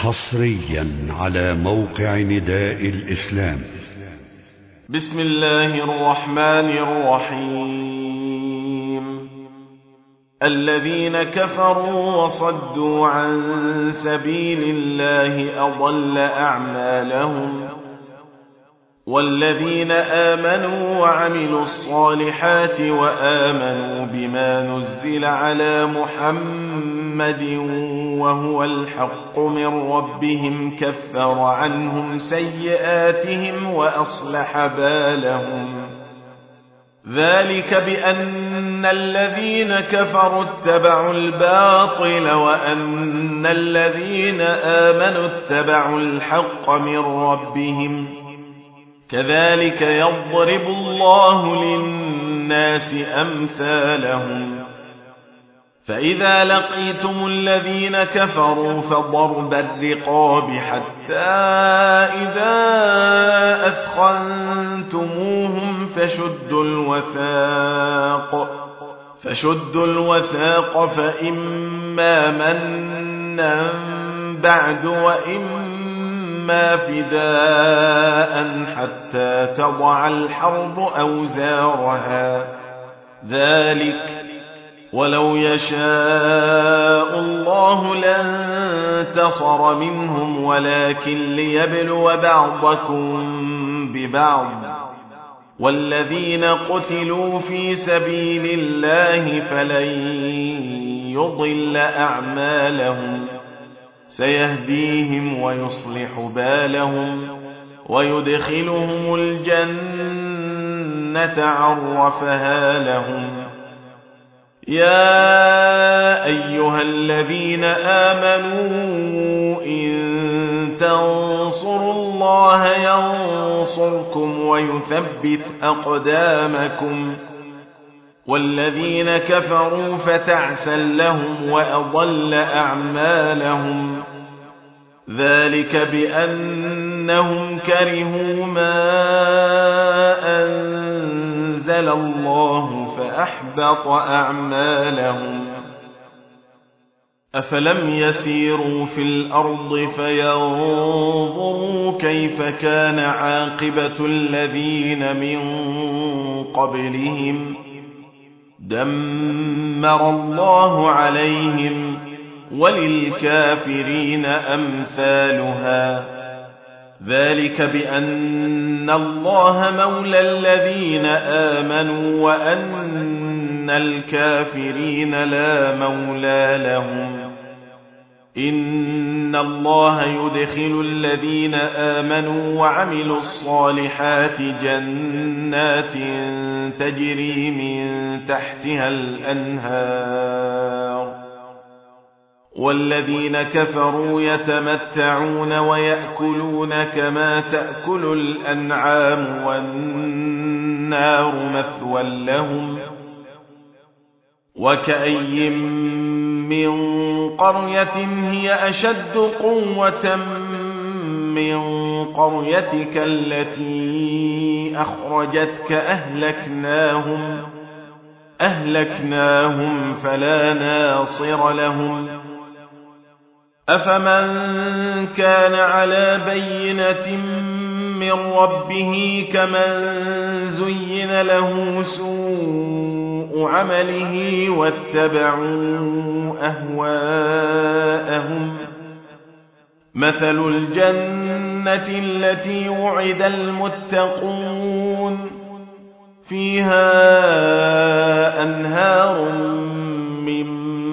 حصريا على موقع نداء الإسلام. بسم الله الرحمن الرحيم. الذين كفروا وصدوا عن سبيل الله أضل أعمالهم، والذين آمنوا وعملوا الصالحات وآمنوا بما نزل على محمد وهو الحق من ربهم كفر عنهم سيئاتهم وأصلح بالهم. ذلك بأن الذين كفروا اتبعوا الباطل وأن الذين آمنوا اتبعوا الحق من ربهم، كذلك يضرب الله للناس أمثالهم. فإذا لقيتم الذين كفروا فضرب الرقاب حتى إذا أثخنتموهم فشدوا الوثاق فإما منا بعد وإما فداء حتى تضع الحرب أوزارها. ذلك ولو يشاء الله لانتصر منهم ولكن ليبلو بعضكم ببعض. والذين قتلوا في سبيل الله فلن يضل أعمالهم، سيهديهم ويصلح بالهم ويدخلهم الجنة عرفها لهم. يا أيها الذين آمنوا إن تنصروا الله ينصركم ويثبت أقدامكم. والذين كفروا فتعسا لهم وأضل أعمالهم. ذلك بأنهم كرهوا ما أنزل الله فأحبط أعمالهم. أفلم يسيروا في الأرض فينظروا كيف كان عاقبة الذين من قبلهم، دمر الله عليهم وللكافرين أمثالها. ذلك بأن الله مولى الذين آمنوا وأن الكافرين لا مولى لهم. إن الله يدخل الذين آمنوا وعملوا الصالحات جنات تجري من تحتها الأنهار، والذين كفروا يتمتعون ويأكلون كما تأكل الأنعام والنار مثوى لهم. وكأي من قرية هي أشد قوة من قريتك التي أخرجتك أهلكناهم فلا ناصر لهم. أفمن كان على بينة من ربه كمن زين له سوء عمله واتبعوا أهواءهم. مثل الجنة التي وعد المتقون فيها أنهار من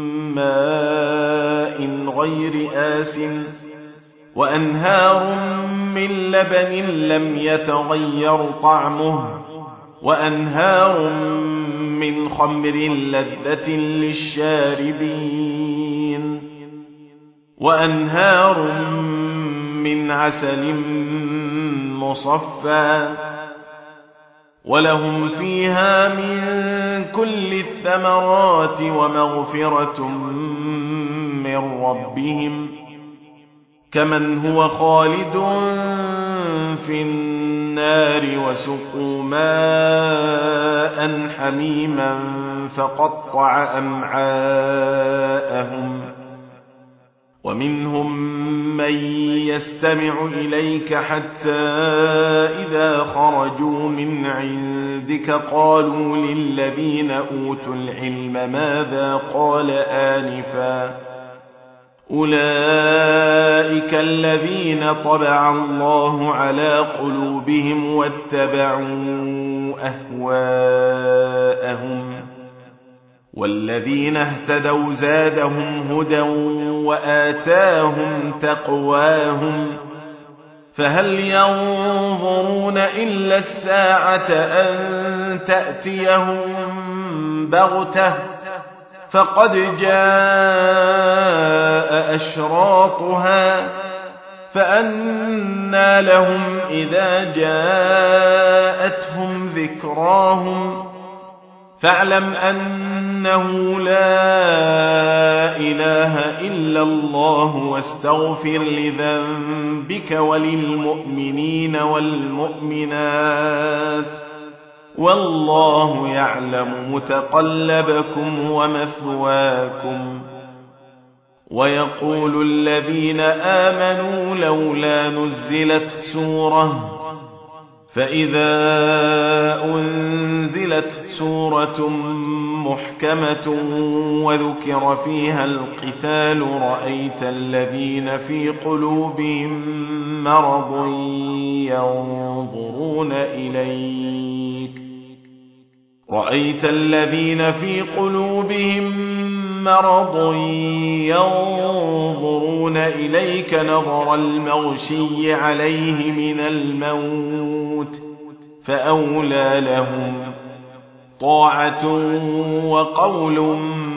ماء غير آسن وأنهار من لبن لم يتغير طعمه وأنهار من خمر لذة للشاربين وأنهار من عسل مصفى ولهم فيها من كل الثمرات ومغفرة من ربهم كمن هو خالد في النار وسقوا ماء حميما فقطع أمعاءهم ومنهم من من يستمع إليك حتى إذا خرجوا من عندك قالوا للذين أوتوا العلم ماذا قال آنفا أولئك الذين طبع الله على قلوبهم واتبعوا أهواءهم والذين اهتدوا زادهم هدى وآتاهم تقواهم فهل ينظرون إلا الساعة أن تأتيهم بغتة فقد جاء أشراطها فأنى لهم إذا جاءتهم ذكراهم فاعلم أنه لا إله إلا الله واستغفر لذنبك وللمؤمنين والمؤمنات والله يعلم متقلبكم ومثواكم ويقول الذين آمنوا لولا نزلت سورة فإذا أنزلت سورة محكمة وذكر فيها القتال رأيت الذين في قلوبهم مرض ينظرون إليك نظر المغشي عليه من الموت فأولى لهم طاعة وقول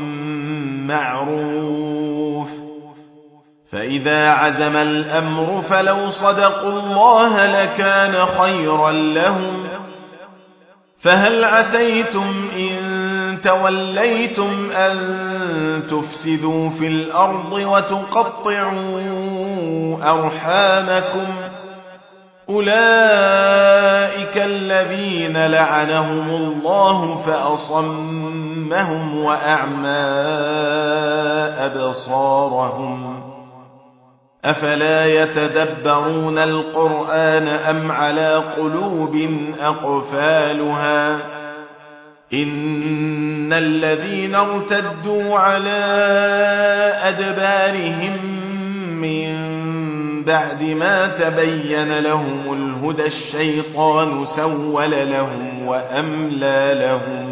معروف فإذا عزم الأمر فلو صدقوا الله لكان خيرا لهم فهل عسيتم إن توليتم أن تفسدوا في الأرض وتقطعوا أرحامكم أولئك الذين لعنهم الله فأصمهم وأعمى أبصارهم أفلا يتدبرون القرآن أم على قلوب أقفالها إن الذين ارتدوا على أدبارهم من بعد ما تبين لهم الهدى الشيطان سول لهم وأملى لهم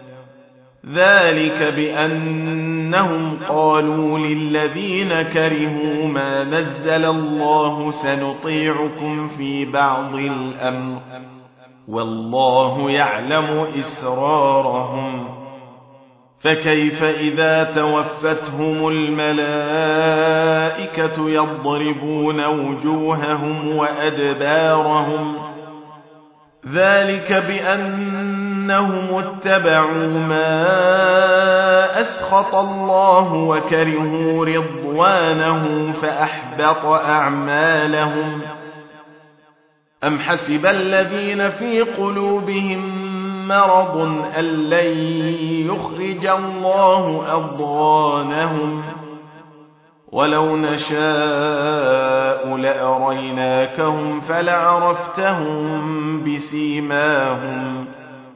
ذلك بأنهم قالوا للذين كرهوا ما نزل الله سنطيعكم في بعض الأمر والله يعلم إسرارهم فكيف إذا توفتهم الملائكة يضربون وجوههم وأدبارهم ذلك بأنهم اتبعوا ما أسخط الله وكرهوا رضوانه فأحبط أعمالهم أم حسب الذين في قلوبهم مرض أن لن يخرج الله أضغانهم ولو نشاء لأريناكهم فلعرفتهم بسيماهم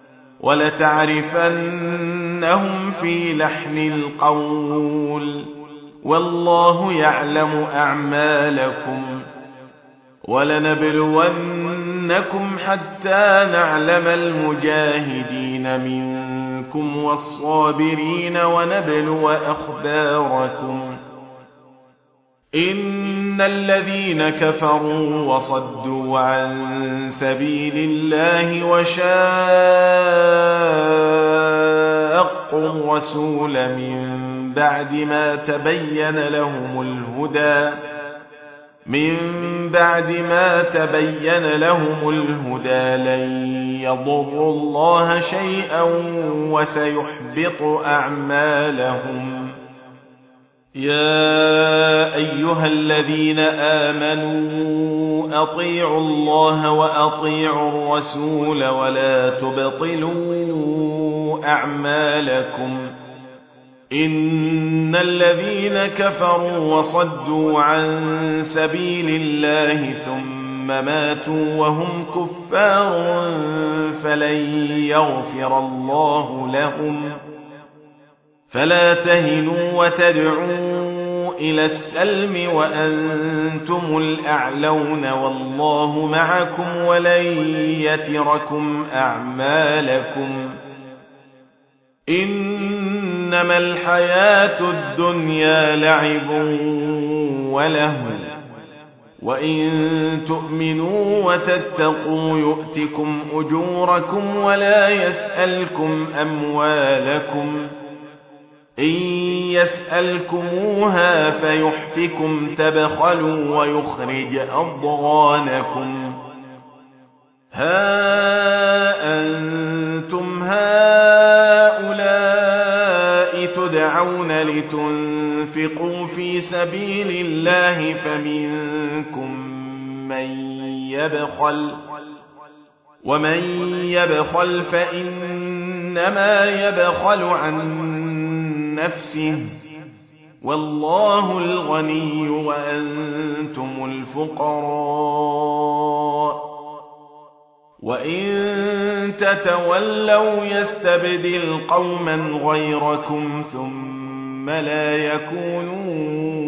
ولتعرفنهم في لحن القول والله يعلم أعمالكم ولنبلونكم حتى نعلم المجاهدين منكم والصابرين ونبلو أخباركم إن الذين كفروا وصدوا عن سبيل الله وشاقوا الرسول من بعد ما تبين لهم الهدى لن يضروا الله شيئا وسيحبط أعمالهم يا أيها الذين آمنوا أطيعوا الله وأطيعوا الرسول ولا تبطلوا أعمالكم إن الذين كفروا وصدوا عن سبيل الله ثم ماتوا وهم كفار فلن يغفر الله لهم فلا تهنوا وتدعوا إلى السلم وأنتم الأعلون والله معكم ولن يتركم أعمالكم إنما الحياة الدنيا لعب ولهو وإن تؤمنوا وتتقوا يؤتكم أجوركم ولا يسألكم أموالكم إن يسألكموها فيحفكم تبخلوا ويخرج أضغانكم ها أنتم هؤلاء تدعون لتنفقوا في سبيل الله فمنكم من يبخل ومن يبخل فإنما يبخل عن نفسه والله الغني وأنتم الفقراء وإن تتولوا يستبدل قوما غيركم ثم لا يكونوا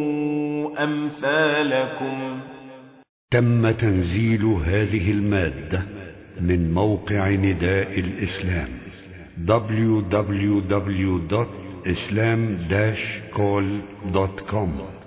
أمثالكم. تم تنزيل هذه المادة من موقع نداء الإسلام www.islam-call.com